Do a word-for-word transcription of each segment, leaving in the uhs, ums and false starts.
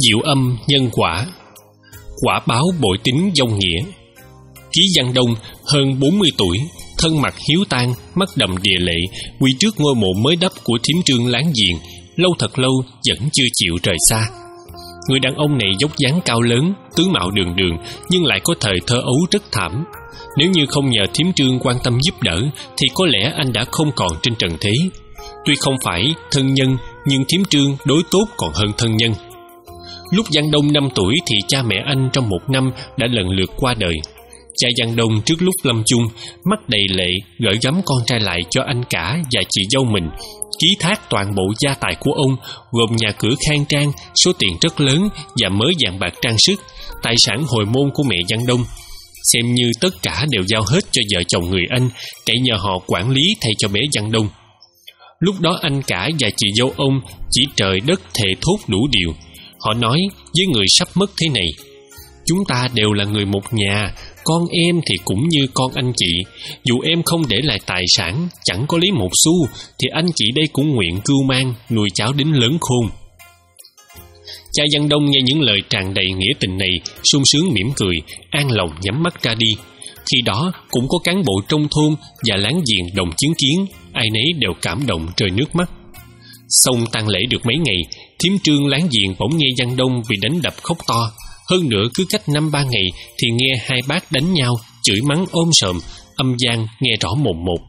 Diệu âm nhân quả, quả báo bội tín dông nghĩa. Ký Văn Đông hơn bốn mươi tuổi, thân mặt hiếu tang, mắt đầm đìa lệ, quỳ trước ngôi mộ mới đắp của thím Trương láng giềng, lâu thật lâu vẫn chưa chịu rời xa. Người đàn ông này dốc dáng cao lớn, tướng mạo đường đường, nhưng lại có thời thơ ấu rất thảm. Nếu như không nhờ thím Trương quan tâm giúp đỡ, thì có lẽ anh đã không còn trên trần thế. Tuy không phải thân nhân, nhưng thím Trương đối tốt còn hơn thân nhân. Lúc Văn Đông năm tuổi thì cha mẹ anh trong một năm đã lần lượt qua đời. Cha Văn Đông trước lúc lâm chung, mắt đầy lệ gửi gắm con trai lại cho anh cả và chị dâu mình, ký thác toàn bộ gia tài của ông, gồm nhà cửa khang trang, số tiền rất lớn và mớ vàng bạc trang sức, tài sản hồi môn của mẹ Văn Đông. Xem như tất cả đều giao hết cho vợ chồng người anh, cậy nhờ họ quản lý thay cho bé Văn Đông. Lúc đó anh cả và chị dâu ông chỉ trời đất thề thốt đủ điều. Họ nói với người sắp mất thế này: chúng ta đều là người một nhà, con em thì cũng như con anh chị. Dù em không để lại tài sản, chẳng có lấy một xu, thì anh chị đây cũng nguyện cưu mang, nuôi cháu đến lớn khôn. Cha Văn Đông nghe những lời tràn đầy nghĩa tình này, sung sướng mỉm cười, an lòng nhắm mắt ra đi. Khi đó cũng có cán bộ trong thôn và láng giềng đồng chứng kiến, ai nấy đều cảm động rơi nước mắt. Xong tang lễ được mấy ngày, thím Trương láng giềng bỗng nghe Văn Đông vì đánh đập khóc to. Hơn nữa cứ cách năm ba ngày thì nghe hai bác đánh nhau, chửi mắng ôm sòm, âm vang nghe rõ mồn một.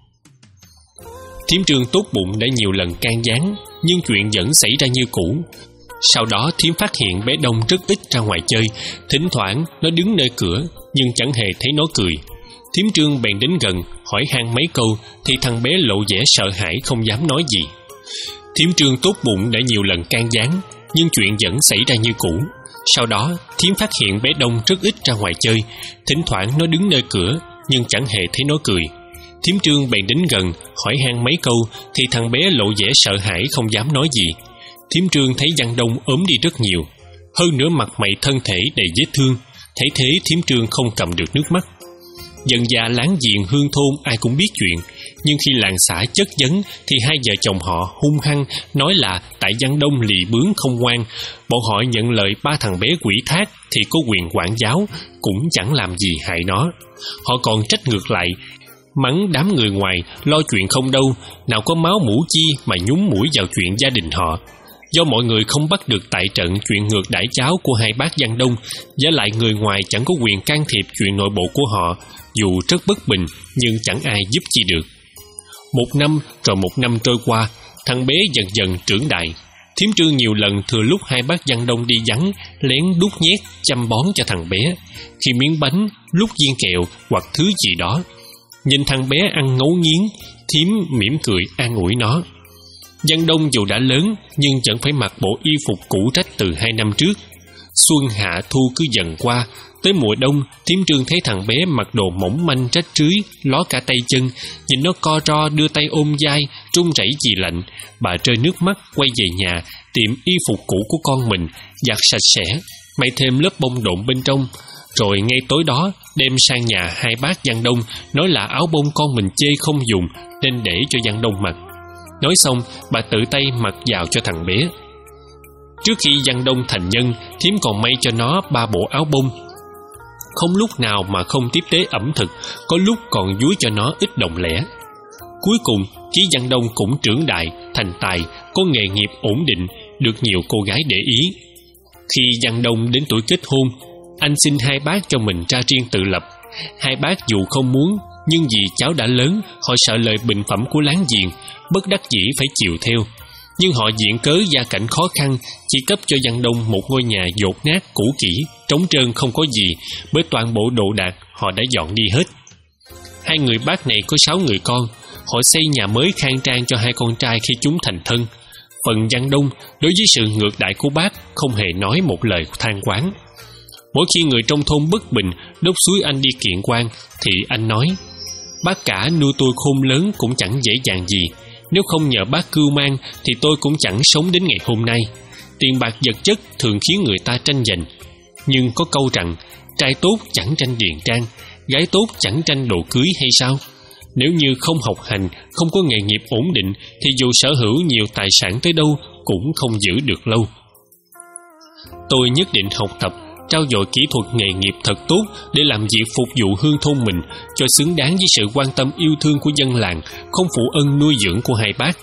Thím Trương tốt bụng đã nhiều lần can gián, nhưng chuyện vẫn xảy ra như cũ. Sau đó thím phát hiện bé Đông rất ít ra ngoài chơi, thỉnh thoảng nó đứng nơi cửa nhưng chẳng hề thấy nó cười. Thím Trương bèn đến gần hỏi han mấy câu thì thằng bé lộ vẻ sợ hãi không dám nói gì. Thím Trương tốt bụng đã nhiều lần can gián, nhưng chuyện vẫn xảy ra như cũ. Sau đó thím phát hiện bé Đông rất ít ra ngoài chơi, thỉnh thoảng nó đứng nơi cửa nhưng chẳng hề thấy nó cười. Thím Trương bèn đến gần hỏi han mấy câu thì thằng bé lộ vẻ sợ hãi không dám nói gì. Thím Trương thấy Văn Đông ốm đi rất nhiều, hơn nữa mặt mày thân thể đầy vết thương. Thấy thế thím Trương không cầm được nước mắt. Dần dà láng giềng hương thôn ai cũng biết chuyện, nhưng khi làng xã chất vấn thì hai vợ chồng họ hung hăng nói là tại Văn Đông lì bướng không ngoan. Bọn họ nhận lời ba thằng bé quỷ thác thì có quyền quản giáo, cũng chẳng làm gì hại nó. Họ còn trách ngược lại, mắng đám người ngoài lo chuyện không đâu, nào có máu mủ chi mà nhúng mũi vào chuyện gia đình họ. Do mọi người không bắt được tại trận chuyện ngược đãi cháu của hai bác Văn Đông, với lại người ngoài chẳng có quyền can thiệp chuyện nội bộ của họ, dù rất bất bình nhưng chẳng ai giúp chi được. Một năm rồi một năm trôi qua, thằng bé dần dần trưởng đại. Thím Trương nhiều lần thừa lúc hai bác Văn Đông đi vắng, lén đút nhét chăm bón cho thằng bé, khi miếng bánh, lúc viên kẹo hoặc thứ gì đó. Nhìn thằng bé ăn ngấu nghiến, thím mỉm cười an ủi nó. Văn Đông dù đã lớn nhưng vẫn phải mặc bộ y phục cũ rách từ hai năm trước. Xuân hạ thu cứ dần qua, tới mùa đông thím Trương thấy thằng bé mặc đồ mỏng manh rách rưới, ló cả tay chân. Nhìn nó co ro đưa tay ôm vai, run rẩy vì lạnh. Bà rơi nước mắt quay về nhà tìm y phục cũ của con mình, giặt sạch sẽ, may thêm lớp bông độn bên trong. Rồi ngay tối đó đem sang nhà hai bác Văn Đông, nói là áo bông con mình chê không dùng nên để cho Văn Đông mặc. Nói xong bà tự tay mặc vào cho thằng bé. Trước khi Văn Đông thành nhân, thím còn may cho nó ba bộ áo bông. Không lúc nào mà không tiếp tế ẩm thực, có lúc còn dúi cho nó ít đồng lẻ. Cuối cùng Ký Văn Đông cũng trưởng đại, thành tài, có nghề nghiệp ổn định, được nhiều cô gái để ý. Khi Văn Đông đến tuổi kết hôn, anh xin hai bác cho mình ra riêng tự lập. Hai bác dù không muốn, nhưng vì cháu đã lớn, họ sợ lời bình phẩm của láng giềng, bất đắc dĩ phải chịu theo. Nhưng họ viện cớ gia cảnh khó khăn, chỉ cấp cho Văn Đông một ngôi nhà dột nát cũ kỹ, trống trơn không có gì, bởi toàn bộ đồ đạc họ đã dọn đi hết. Hai người bác này có sáu người con, họ xây nhà mới khang trang cho hai con trai khi chúng thành thân. Phần Văn Đông đối với sự ngược đại của bác không hề nói một lời than oán. Mỗi khi người trong thôn bất bình đốc xúi anh đi kiện quan thì anh nói: bác cả nuôi tôi khôn lớn cũng chẳng dễ dàng gì, nếu không nhờ bác cưu mang thì tôi cũng chẳng sống đến ngày hôm nay. Tiền bạc vật chất thường khiến người ta tranh giành, nhưng có câu rằng trai tốt chẳng tranh điền trang, gái tốt chẳng tranh đồ cưới hay sao? Nếu như không học hành, không có nghề nghiệp ổn định thì dù sở hữu nhiều tài sản tới đâu cũng không giữ được lâu. Tôi nhất định học tập, trau dồi kỹ thuật nghề nghiệp thật tốt để làm việc phục vụ hương thôn mình cho xứng đáng với sự quan tâm yêu thương của dân làng, không phụ ơn nuôi dưỡng của hai bác.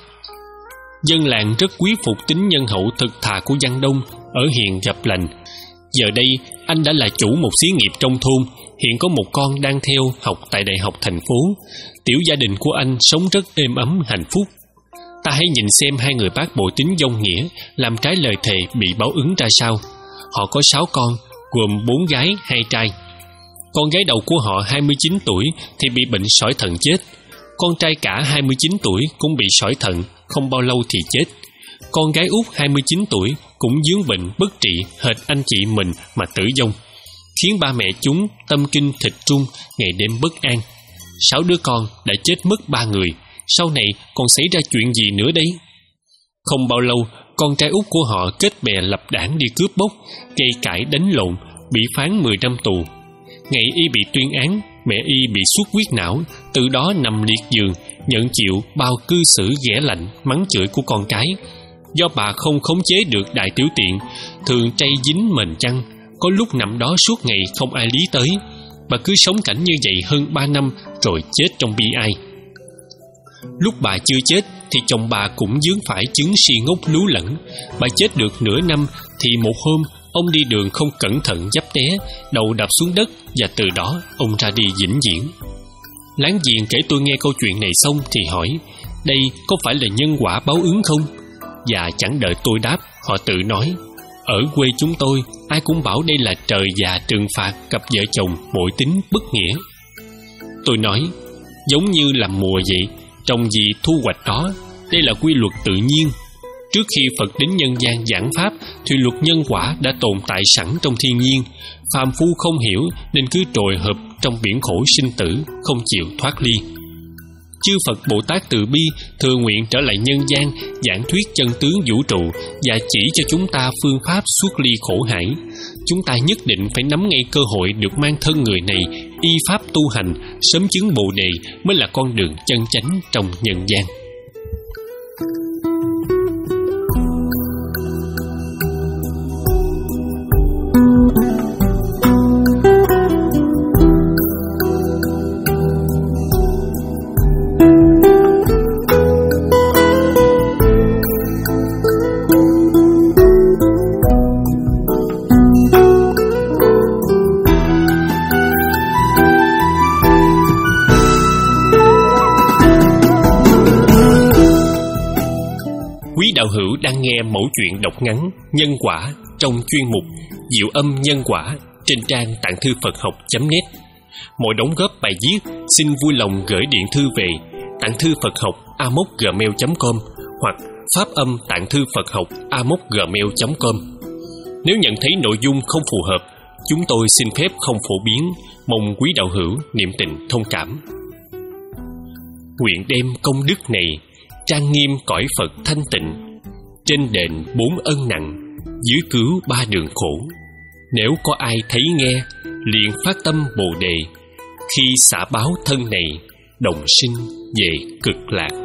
Dân làng rất quý phục tính nhân hậu thực thà của Văn Đông, ở hiền gặp lành. Giờ đây anh đã là chủ một xí nghiệp trong thôn, hiện có một con đang theo học tại đại học thành phố. Tiểu gia đình của anh sống rất êm ấm hạnh phúc. Ta hãy nhìn xem hai người bác bội tín dông nghĩa làm trái lời thề bị báo ứng ra sao. Họ có sáu con, gồm bốn gái, hai trai. Con gái đầu của họ hai mươi chín tuổi thì bị bệnh sỏi thận chết. Con trai cả hai mươi chín tuổi cũng bị sỏi thận, không bao lâu thì chết. Con gái út hai mươi chín tuổi cũng vướng bệnh bất trị hệt anh chị mình mà tử vong, khiến ba mẹ chúng tâm kinh thịt trung, ngày đêm bất an. Sáu đứa con đã chết mất ba người, sau này còn xảy ra chuyện gì nữa đấy? Không bao lâu, con trai út của họ kết bè lập đảng đi cướp bóc, gây cãi đánh lộn, bị phán mười năm tù. Ngày y bị tuyên án, mẹ y bị xuất huyết não, từ đó nằm liệt giường, nhận chịu bao cư xử ghẻ lạnh, mắng chửi của con cái. Do bà không khống chế được đại tiểu tiện, thường tray dính mền chăn, có lúc nằm đó suốt ngày không ai lý tới. Bà cứ sống cảnh như vậy hơn ba năm rồi chết trong bi ai. Lúc bà chưa chết thì chồng bà cũng vướng phải chứng si ngốc lú lẫn. Bà chết được nửa năm thì một hôm ông đi đường không cẩn thận dấp té, đầu đập xuống đất, và từ đó ông ra đi vĩnh viễn. Láng giềng kể tôi nghe câu chuyện này xong thì hỏi, đây có phải là nhân quả báo ứng không? Và chẳng đợi tôi đáp, họ tự nói, ở quê chúng tôi ai cũng bảo đây là trời già trừng phạt cặp vợ chồng bội tín bất nghĩa. Tôi nói, giống như làm mùa vậy, trồng gì thu hoạch đó, đây là quy luật tự nhiên. Trước khi Phật đến nhân gian giảng pháp thì luật nhân quả đã tồn tại sẵn trong thiên nhiên. Phàm phu không hiểu nên cứ trồi hợp trong biển khổ sinh tử, không chịu thoát ly. Chư Phật Bồ Tát từ bi thừa nguyện trở lại nhân gian, giảng thuyết chân tướng vũ trụ và chỉ cho chúng ta phương pháp xuất ly khổ hải. Chúng ta nhất định phải nắm ngay cơ hội được mang thân người này y pháp tu hành, sớm chứng Bồ đề mới là con đường chân chánh trong nhân gian. Đạo hữu đang nghe mẫu chuyện đọc ngắn Nhân quả trong chuyên mục Diệu âm nhân quả trên trang tạng thư Phật học chấm net. Mọi đóng góp bài viết xin vui lòng gửi điện thư về tạng thư Phật học a m o c gmail chấm com hoặc pháp âm tạng thư Phật học a m o c gmail chấm com. Nếu nhận thấy nội dung không phù hợp, chúng tôi xin phép không phổ biến, mong quý đạo hữu niệm tình thông cảm. Nguyện đem công đức này trang nghiêm cõi Phật thanh tịnh, trên đền bốn ân nặng, dưới cứu ba đường khổ. Nếu có ai thấy nghe, liền phát tâm Bồ đề, khi xả báo thân này, đồng sinh về cực lạc.